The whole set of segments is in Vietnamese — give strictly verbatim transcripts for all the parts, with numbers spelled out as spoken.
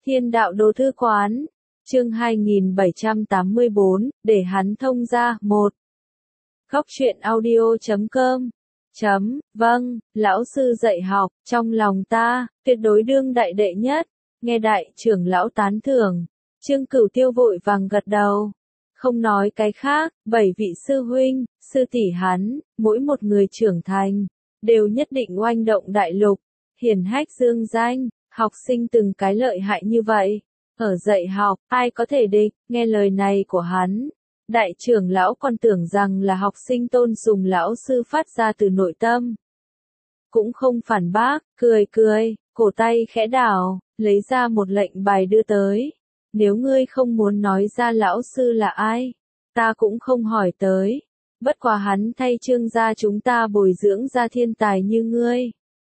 Thiên đạo đồ thư quán, chương hai nghìn bảy trăm tám mươi bốn, để hắn thông ra, một. Góc truyện audio chấm com Chấm, vâng, lão sư dạy học, trong lòng ta, tuyệt đối đương đại đệ nhất, nghe đại trưởng lão tán thưởng, Trương Cửu Tiêu vội vàng gật đầu. Không nói cái khác, bảy vị sư huynh, sư tỷ hắn, mỗi một người trưởng thành, đều nhất định oanh động đại lục, hiển hách dương danh, học sinh từng cái lợi hại như vậy. Ở dạy học, ai có thể địch, nghe lời này của hắn. Đại trưởng lão còn tưởng rằng là học sinh tôn sùng lão sư phát ra từ nội tâm. Cũng không phản bác, cười cười, cổ tay khẽ đảo, lấy ra một lệnh bài đưa tới. Nếu ngươi không muốn nói ra lão sư là ai, ta cũng không hỏi tới. Bất quá hắn thay Trương gia chúng ta bồi dưỡng ra thiên tài như ngươi.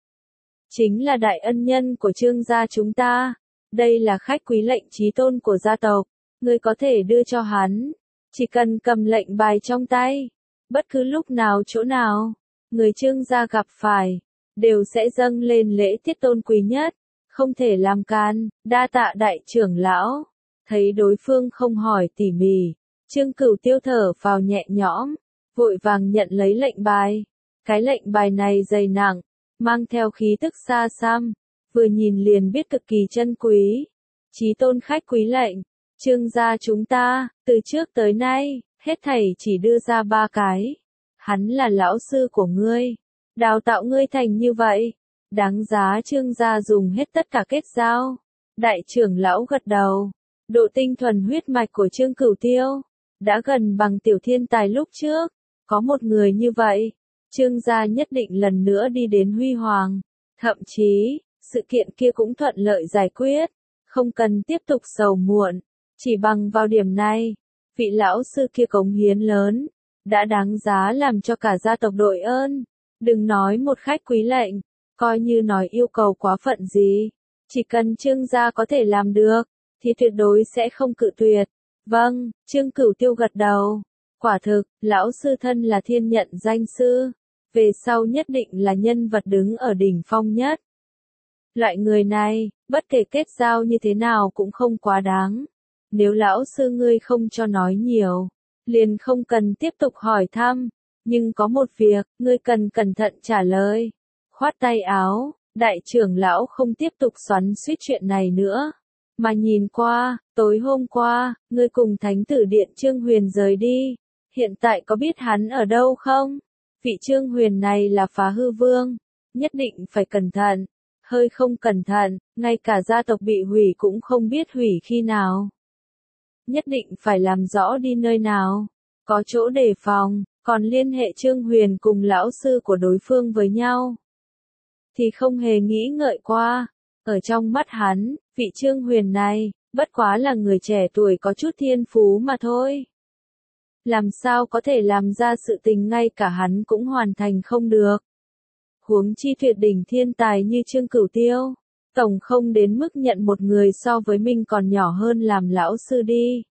Chính là đại ân nhân của Trương gia chúng ta. Đây là khách quý lệnh chí tôn của gia tộc. Ngươi có thể đưa cho hắn. Chỉ cần cầm lệnh bài trong tay. Bất cứ lúc nào chỗ nào. Người Trương gia gặp phải. Đều sẽ dâng lên lễ tiết tôn quý nhất. Không thể làm can. Đa tạ đại trưởng lão. Thấy đối phương không hỏi tỉ mỉ. Trương Cửu Tiêu thở vào nhẹ nhõm. Vội vàng nhận lấy lệnh bài. Cái lệnh bài này dày nặng. Mang theo khí tức xa xăm. Vừa nhìn liền biết cực kỳ chân quý. Chí tôn khách quý lệnh. Trương gia chúng ta, từ trước tới nay, hết thảy chỉ đưa ra ba cái. Hắn là lão sư của ngươi. Đào tạo ngươi thành như vậy. Đáng giá Trương gia dùng hết tất cả kết giao. Đại trưởng lão gật đầu. Độ tinh thuần huyết mạch của Trương Cửu Tiêu. Đã gần bằng tiểu thiên tài lúc trước. Có một người như vậy. Trương gia nhất định lần nữa đi đến huy hoàng. Thậm chí, sự kiện kia cũng thuận lợi giải quyết. Không cần tiếp tục sầu muộn. Chỉ bằng vào điểm này, vị lão sư kia cống hiến lớn. Đã đáng giá làm cho cả gia tộc đội ơn. Đừng nói một khách quý lệnh. Coi như nói yêu cầu quá phận gì. Chỉ cần Trương gia có thể làm được. Thì tuyệt đối sẽ không cự tuyệt. Vâng, Trương Cửu Tiêu gật đầu. Quả thực, lão sư thân là thiên nhận danh sư. Về sau nhất định là nhân vật đứng ở đỉnh phong nhất. Loại người này, bất kể kết giao như thế nào cũng không quá đáng. Nếu lão sư ngươi không cho nói nhiều, liền không cần tiếp tục hỏi thăm. Nhưng có một việc, ngươi cần cẩn thận trả lời. Khoát tay áo, đại trưởng lão không tiếp tục xoắn xuýt chuyện này nữa. Mà nhìn qua, tối hôm qua, ngươi cùng thánh tử điện Trương Huyền rời đi. Hiện tại có biết hắn ở đâu không? Vị Trương Huyền này là Phá Hư Vương. Nhất định phải cẩn thận. Hơi không cẩn thận, ngay cả gia tộc bị hủy cũng không biết hủy khi nào. Nhất định phải làm rõ đi nơi nào. Có chỗ đề phòng, còn liên hệ Trương Huyền cùng lão sư của đối phương với nhau. Thì không hề nghĩ ngợi qua. Ở trong mắt hắn, vị Trương Huyền này, bất quá là người trẻ tuổi có chút thiên phú mà thôi. Làm sao có thể làm ra sự tình ngay cả hắn cũng hoàn thành không được. Huống chi tuyệt đỉnh thiên tài như Trương Cửu Tiêu. Tổng không đến mức nhận một người so với mình còn nhỏ hơn làm lão sư đi.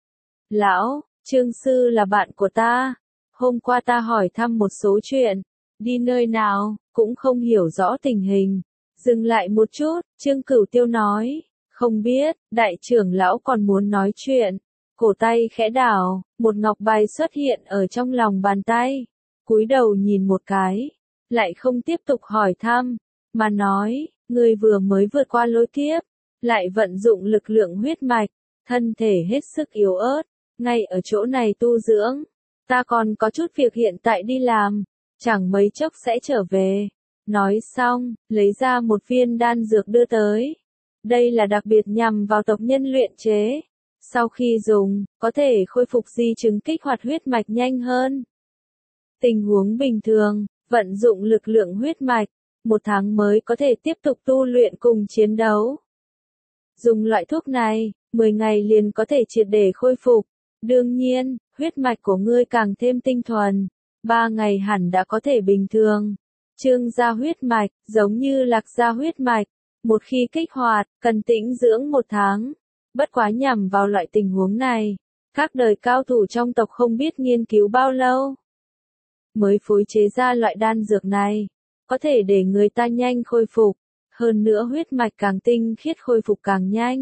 Lão, Trương sư là bạn của ta. Hôm qua ta hỏi thăm một số chuyện. Đi nơi nào, cũng không hiểu rõ tình hình. Dừng lại một chút, Trương Cửu Tiêu nói. Không biết, đại trưởng lão còn muốn nói chuyện. Cổ tay khẽ đảo, một ngọc bài xuất hiện ở trong lòng bàn tay. Cúi đầu nhìn một cái. Lại không tiếp tục hỏi thăm. Mà nói, người vừa mới vượt qua lôi kiếp. Lại vận dụng lực lượng huyết mạch. Thân thể hết sức yếu ớt. Ngay ở chỗ này tu dưỡng. Ta còn có chút việc hiện tại đi làm. Chẳng mấy chốc sẽ trở về. Nói xong, lấy ra một viên đan dược đưa tới. Đây là đặc biệt nhằm vào tộc nhân luyện chế. Sau khi dùng, có thể khôi phục di chứng kích hoạt huyết mạch nhanh hơn. Tình huống bình thường, vận dụng lực lượng huyết mạch, một tháng mới có thể tiếp tục tu luyện cùng chiến đấu. Dùng loại thuốc này, mười ngày liền có thể triệt để khôi phục. Đương nhiên, huyết mạch của ngươi càng thêm tinh thuần, ba ngày hẳn đã có thể bình thường. Trương gia huyết mạch, giống như Lạc gia huyết mạch, một khi kích hoạt, cần tĩnh dưỡng một tháng. Bất quá nhằm vào loại tình huống này, các đời cao thủ trong tộc không biết nghiên cứu bao lâu. Mới phối chế ra loại đan dược này, có thể để người ta nhanh khôi phục. Hơn nữa huyết mạch càng tinh khiết khôi phục càng nhanh.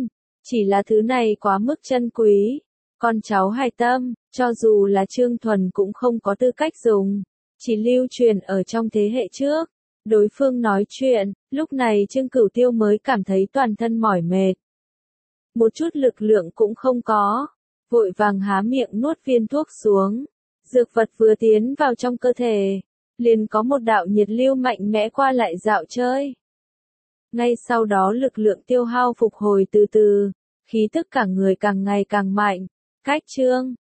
Chỉ là thứ này quá mức chân quý. Con cháu hài tâm, cho dù là Trương Thuần cũng không có tư cách dùng. Chỉ lưu truyền ở trong thế hệ trước. Đối phương nói chuyện, lúc này Trương Cửu Tiêu mới cảm thấy toàn thân mỏi mệt. Một chút lực lượng cũng không có. Vội vàng há miệng nuốt viên thuốc xuống. Dược vật vừa tiến vào trong cơ thể. Liền có một đạo nhiệt lưu mạnh mẽ qua lại dạo chơi. Ngay sau đó lực lượng tiêu hao phục hồi từ từ. Khí tức cả người càng ngày càng mạnh. Cách Trương